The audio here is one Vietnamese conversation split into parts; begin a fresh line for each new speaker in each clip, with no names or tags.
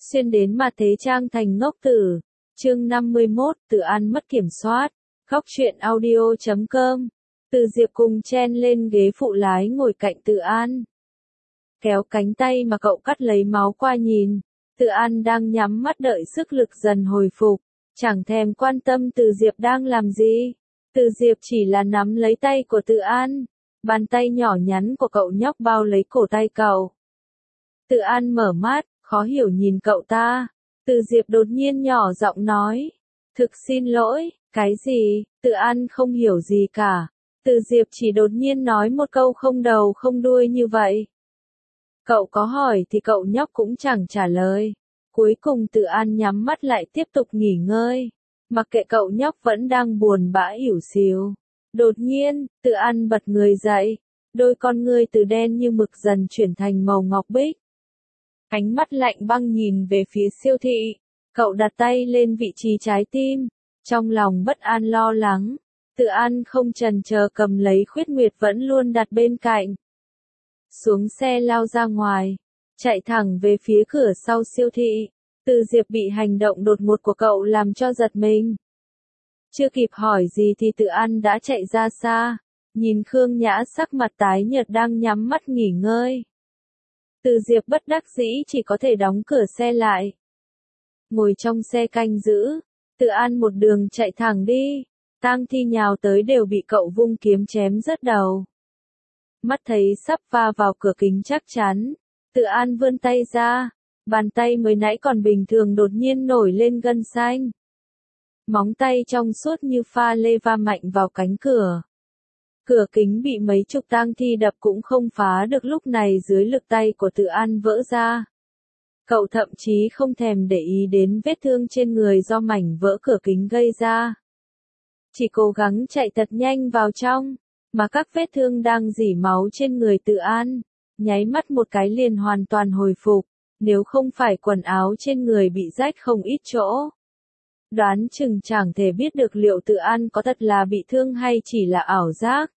Xuyên đến mà thế trang thành ngốc tử. Chương 51, Tự An mất kiểm soát. Góc truyện audio.com. Từ Diệp cùng chen lên ghế phụ lái ngồi cạnh Tự An. Kéo cánh tay mà cậu cắt lấy máu qua nhìn. Tự An đang nhắm mắt đợi sức lực dần hồi phục. Chẳng thèm quan tâm Từ Diệp đang làm gì. Từ Diệp chỉ là nắm lấy tay của Tự An. Bàn tay nhỏ nhắn của cậu nhóc bao lấy cổ tay cậu. Tự An mở mắt, khó hiểu nhìn cậu ta. Từ Diệp đột nhiên nhỏ giọng nói. Thực xin lỗi, cái gì? Tự An không hiểu gì cả. Từ Diệp chỉ đột nhiên nói một câu không đầu không đuôi như vậy. Cậu có hỏi thì cậu nhóc cũng chẳng trả lời. Cuối cùng Tự An nhắm mắt lại tiếp tục nghỉ ngơi. Mặc kệ cậu nhóc vẫn đang buồn bã ỉu xìu. Đột nhiên, Tự An bật người dậy. Đôi con ngươi từ đen như mực dần chuyển thành màu ngọc bích. Ánh mắt lạnh băng nhìn về phía siêu thị. Cậu đặt tay lên vị trí trái tim. Trong lòng bất an lo lắng. Tự An không chần chờ cầm lấy Khuyết Nguyệt vẫn luôn đặt bên cạnh. Xuống xe lao ra ngoài. Chạy thẳng về phía cửa sau siêu thị. Từ Diệp bị hành động đột ngột của cậu làm cho giật mình. Chưa kịp hỏi gì thì Tự An đã chạy ra xa. Nhìn Khương Nhã sắc mặt tái nhợt đang nhắm mắt nghỉ ngơi. Từ Diệp bất đắc dĩ chỉ có thể đóng cửa xe lại. Ngồi trong xe canh giữ, Tự An một đường chạy thẳng đi. Tang Thi nhào tới đều bị cậu vung kiếm chém rớt đầu. Mắt thấy sắp va vào cửa kính chắc chắn. Tự An vươn tay ra. Bàn tay mới nãy còn bình thường đột nhiên nổi lên gân xanh. Móng tay trong suốt như pha lê va mạnh vào cánh cửa. Cửa kính bị mấy chục tang thi đập cũng không phá được, lúc này dưới lực tay của Tự An vỡ ra. Cậu thậm chí không thèm để ý đến vết thương trên người do mảnh vỡ cửa kính gây ra. Chỉ cố gắng chạy thật nhanh vào trong, mà các vết thương đang rỉ máu trên người Tự An, nháy mắt một cái liền hoàn toàn hồi phục, nếu không phải quần áo trên người bị rách không ít chỗ. Đoán chừng chẳng thể biết được liệu Tự An có thật là bị thương hay chỉ là ảo giác.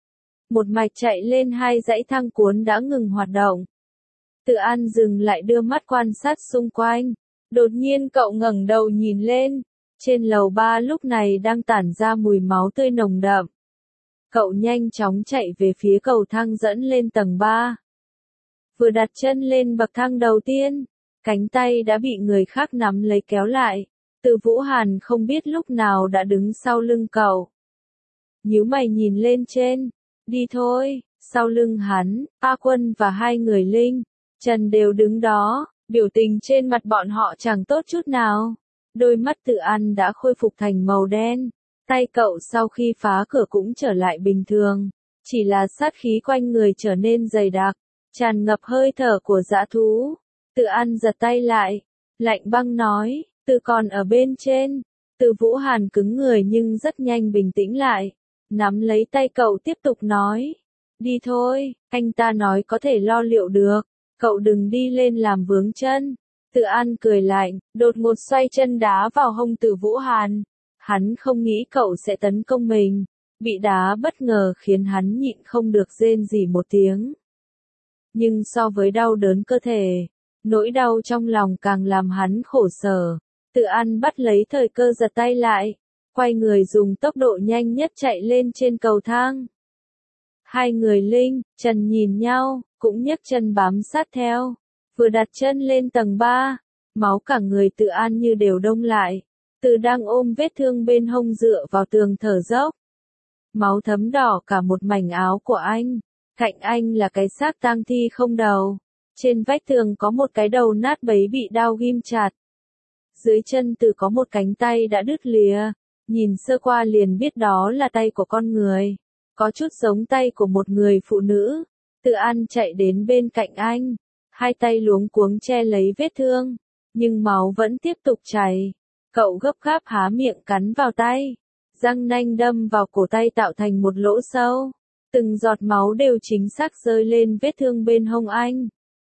Một mạch chạy lên hai dãy thang cuốn đã ngừng hoạt động. Tự An dừng lại đưa mắt quan sát xung quanh. Đột nhiên cậu ngẩng đầu nhìn lên. Trên lầu 3 lúc này đang tản ra mùi máu tươi nồng đậm. Cậu nhanh chóng chạy về phía cầu thang dẫn lên tầng 3. Vừa đặt chân lên bậc thang đầu tiên, cánh tay đã bị người khác nắm lấy kéo lại. Từ Vũ Hàn không biết lúc nào đã đứng sau lưng cậu. Nhíu mày nhìn lên trên. Đi thôi. Sau lưng hắn, A Quân và hai người Linh, Trần đều đứng đó. Biểu tình trên mặt bọn họ chẳng tốt chút nào. Đôi mắt Tự An đã khôi phục thành màu đen. Tay cậu sau khi phá cửa cũng trở lại bình thường. Chỉ là sát khí quanh người trở nên dày đặc, tràn ngập hơi thở của dã thú. Tự An giật tay lại. Lạnh băng nói, Tự còn ở bên trên. Từ Vũ Hàn cứng người nhưng rất nhanh bình tĩnh lại. Nắm lấy tay cậu tiếp tục nói. Đi thôi, anh ta nói có thể lo liệu được. Cậu đừng đi lên làm vướng chân. Tự An cười lạnh, đột ngột xoay chân đá vào hông Từ Vũ Hàn. Hắn không nghĩ cậu sẽ tấn công mình. Bị đá bất ngờ khiến hắn nhịn không được rên rỉ một tiếng. Nhưng so với đau đớn cơ thể, nỗi đau trong lòng càng làm hắn khổ sở. Tự An bắt lấy thời cơ giật tay lại. Quay người dùng tốc độ nhanh nhất chạy lên trên cầu thang. Hai người Linh, Trần nhìn nhau, cũng nhấc chân bám sát theo. Vừa đặt chân lên tầng 3, máu cả người Tự An như đều đông lại. Từ đang ôm vết thương bên hông dựa vào tường thở dốc. Máu thấm đỏ cả một mảnh áo của anh. Cạnh anh là cái xác tang thi không đầu. Trên vách tường có một cái đầu nát bấy bị đao ghim chặt. Dưới chân Từ có một cánh tay đã đứt lìa. Nhìn sơ qua liền biết đó là tay của con người. Có chút giống tay của một người phụ nữ. Tự An chạy đến bên cạnh anh. Hai tay luống cuống che lấy vết thương. Nhưng máu vẫn tiếp tục chảy. Cậu gấp gáp há miệng cắn vào tay. Răng nanh đâm vào cổ tay tạo thành một lỗ sâu. Từng giọt máu đều chính xác rơi lên vết thương bên hông anh.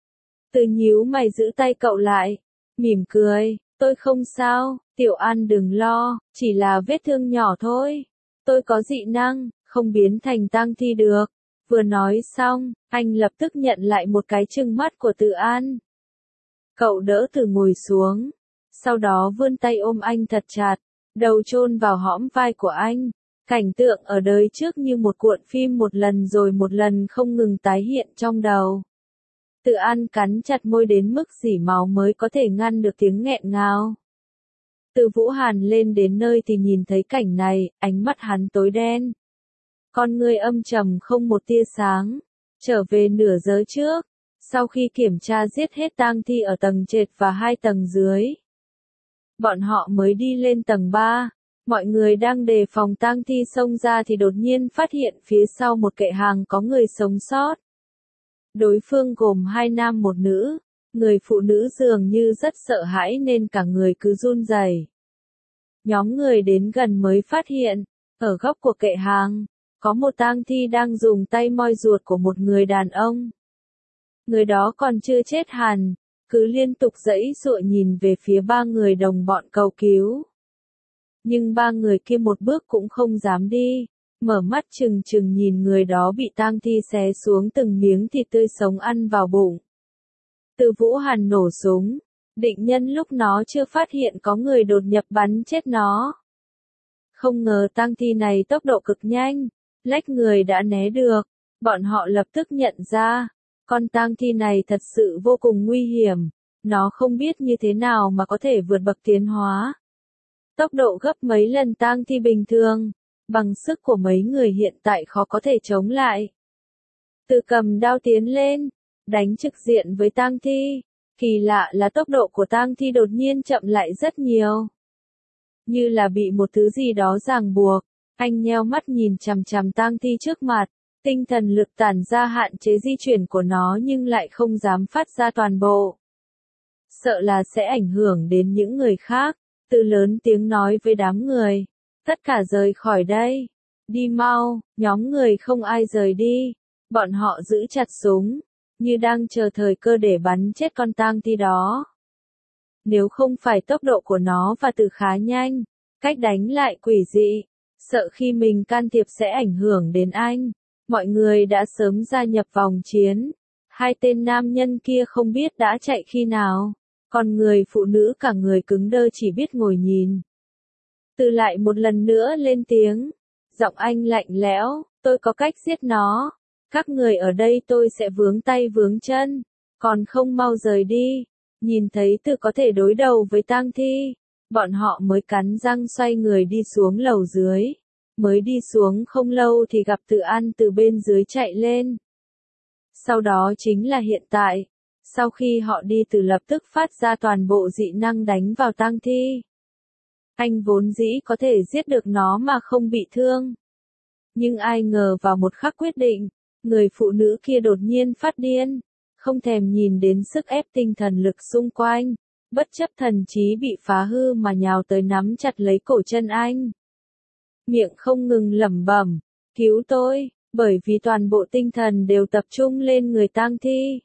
Từ nhíu mày giữ tay cậu lại. Mỉm cười. Tôi không sao, Tiểu An đừng lo, chỉ là vết thương nhỏ thôi. Tôi có dị năng, không biến thành tang thi được. Vừa nói xong, anh lập tức nhận lại một cái trừng mắt của Tự An. Cậu đỡ Từ ngồi xuống, sau đó vươn tay ôm anh thật chặt, đầu chôn vào hõm vai của anh. Cảnh tượng ở đời trước như một cuộn phim một lần rồi một lần không ngừng tái hiện trong đầu. Từ An cắn chặt môi đến mức rỉ máu mới có thể ngăn được tiếng nghẹn ngào. Từ Vũ Hàn lên đến nơi thì nhìn thấy cảnh này, ánh mắt hắn tối đen. Con ngươi âm trầm không một tia sáng. Trở về nửa giờ trước, sau khi kiểm tra giết hết tang thi ở tầng trệt và 2 tầng dưới, bọn họ mới đi lên tầng 3. Mọi người đang đề phòng tang thi xông ra thì đột nhiên phát hiện phía sau một kệ hàng có người sống sót. Đối phương gồm 2 nam một nữ, người phụ nữ dường như rất sợ hãi nên cả người cứ run rẩy. Nhóm người đến gần mới phát hiện, ở góc của kệ hàng, có một tang thi đang dùng tay moi ruột của một người đàn ông. Người đó còn chưa chết hẳn, cứ liên tục giãy giụa nhìn về phía 3 người đồng bọn cầu cứu. Nhưng 3 người kia một bước cũng không dám đi, mở mắt trừng trừng nhìn người đó bị tang thi xé xuống từng miếng thịt tươi sống ăn vào bụng. Từ Vũ Hàn nổ súng, định nhân lúc nó chưa phát hiện có người đột nhập bắn chết nó. Không ngờ tang thi này tốc độ cực nhanh, lách người đã né được, bọn họ lập tức nhận ra, con tang thi này thật sự vô cùng nguy hiểm, nó không biết như thế nào mà có thể vượt bậc tiến hóa. Tốc độ gấp mấy lần tang thi bình thường, bằng sức của mấy người hiện tại khó có thể chống lại. Từ cầm đao tiến lên, đánh trực diện với tang thi, kỳ lạ là tốc độ của tang thi đột nhiên chậm lại rất nhiều. Như là bị một thứ gì đó ràng buộc, anh nheo mắt nhìn chằm chằm tang thi trước mặt, tinh thần lực tản ra hạn chế di chuyển của nó nhưng lại không dám phát ra toàn bộ. Sợ là sẽ ảnh hưởng đến những người khác, Từ lớn tiếng nói với đám người, tất cả rời khỏi đây, đi mau, nhóm người không ai rời đi, bọn họ giữ chặt súng, như đang chờ thời cơ để bắn chết con tang thi đó. Nếu không phải tốc độ của nó và Từ khá nhanh, cách đánh lại quỷ dị, sợ khi mình can thiệp sẽ ảnh hưởng đến anh, mọi người đã sớm gia nhập vòng chiến. 2 tên nam nhân kia không biết đã chạy khi nào, còn người phụ nữ cả người cứng đơ chỉ biết ngồi nhìn. Từ lại một lần nữa lên tiếng, giọng anh lạnh lẽo, tôi có cách giết nó, các người ở đây tôi sẽ vướng tay vướng chân, còn không mau rời đi. Nhìn thấy Từ có thể đối đầu với tang thi, bọn họ mới cắn răng xoay người đi xuống lầu dưới. Mới đi xuống không lâu thì gặp Từ An từ bên dưới chạy lên. Sau đó chính là hiện tại, sau khi họ đi Từ lập tức phát ra toàn bộ dị năng đánh vào tang thi. Anh vốn dĩ có thể giết được nó mà không bị thương. Nhưng ai ngờ vào một khắc quyết định, người phụ nữ kia đột nhiên phát điên, không thèm nhìn đến sức ép tinh thần lực xung quanh, bất chấp thần trí bị phá hư mà nhào tới nắm chặt lấy cổ chân anh. Miệng không ngừng lẩm bẩm, cứu tôi, bởi vì toàn bộ tinh thần đều tập trung lên người tang thi.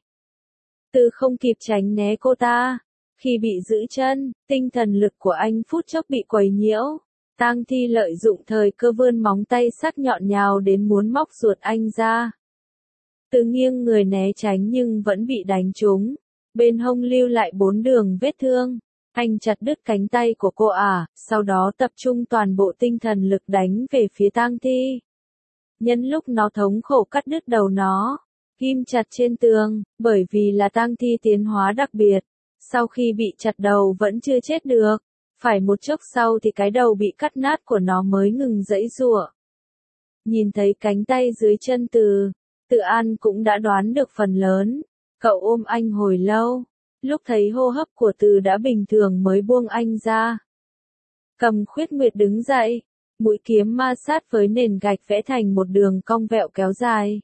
Từ không kịp tránh né cô ta, khi bị giữ chân, tinh thần lực của anh phút chốc bị quấy nhiễu. Tang thi lợi dụng thời cơ vươn móng tay sắc nhọn nhào đến muốn móc ruột anh ra. Từ nghiêng người né tránh nhưng vẫn bị đánh trúng, bên hông lưu lại 4 đường vết thương. Anh chặt đứt cánh tay của cô sau đó tập trung toàn bộ tinh thần lực đánh về phía tang thi. Nhân lúc nó thống khổ cắt đứt đầu nó, ghim chặt trên tường, bởi vì là tang thi tiến hóa đặc biệt. Sau khi bị chặt đầu vẫn chưa chết được, phải một chốc sau thì cái đầu bị cắt nát của nó mới ngừng giãy giụa. Nhìn thấy cánh tay dưới chân Từ An cũng đã đoán được phần lớn, cậu ôm anh hồi lâu. Lúc thấy hô hấp của Từ đã bình thường mới buông anh ra. Cầm khuyết nguyệt đứng dậy, mũi kiếm ma sát với nền gạch vẽ thành một đường cong vẹo kéo dài.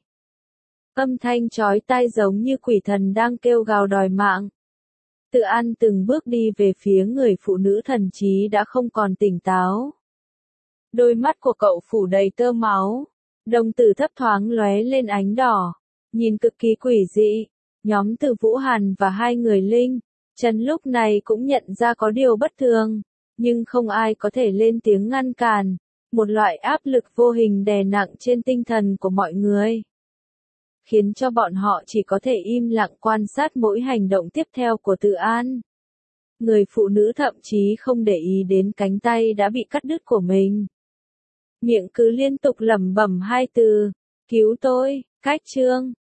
Âm thanh chói tai giống như quỷ thần đang kêu gào đòi mạng. Từ An từng bước đi về phía người phụ nữ thần trí đã không còn tỉnh táo. Đôi mắt của cậu phủ đầy tơ máu, đồng tử thấp thoáng lóe lên ánh đỏ, nhìn cực kỳ quỷ dị. Nhóm Từ Vũ Hàn và 2 người Linh, Trần lúc này cũng nhận ra có điều bất thường, nhưng không ai có thể lên tiếng ngăn cản, một loại áp lực vô hình đè nặng trên tinh thần của mọi người. khiến cho bọn họ chỉ có thể im lặng quan sát mỗi hành động tiếp theo của Tự An. Người phụ nữ thậm chí không để ý đến cánh tay đã bị cắt đứt của mình. Miệng cứ liên tục lẩm bẩm hai từ, cứu tôi, Cách Trương.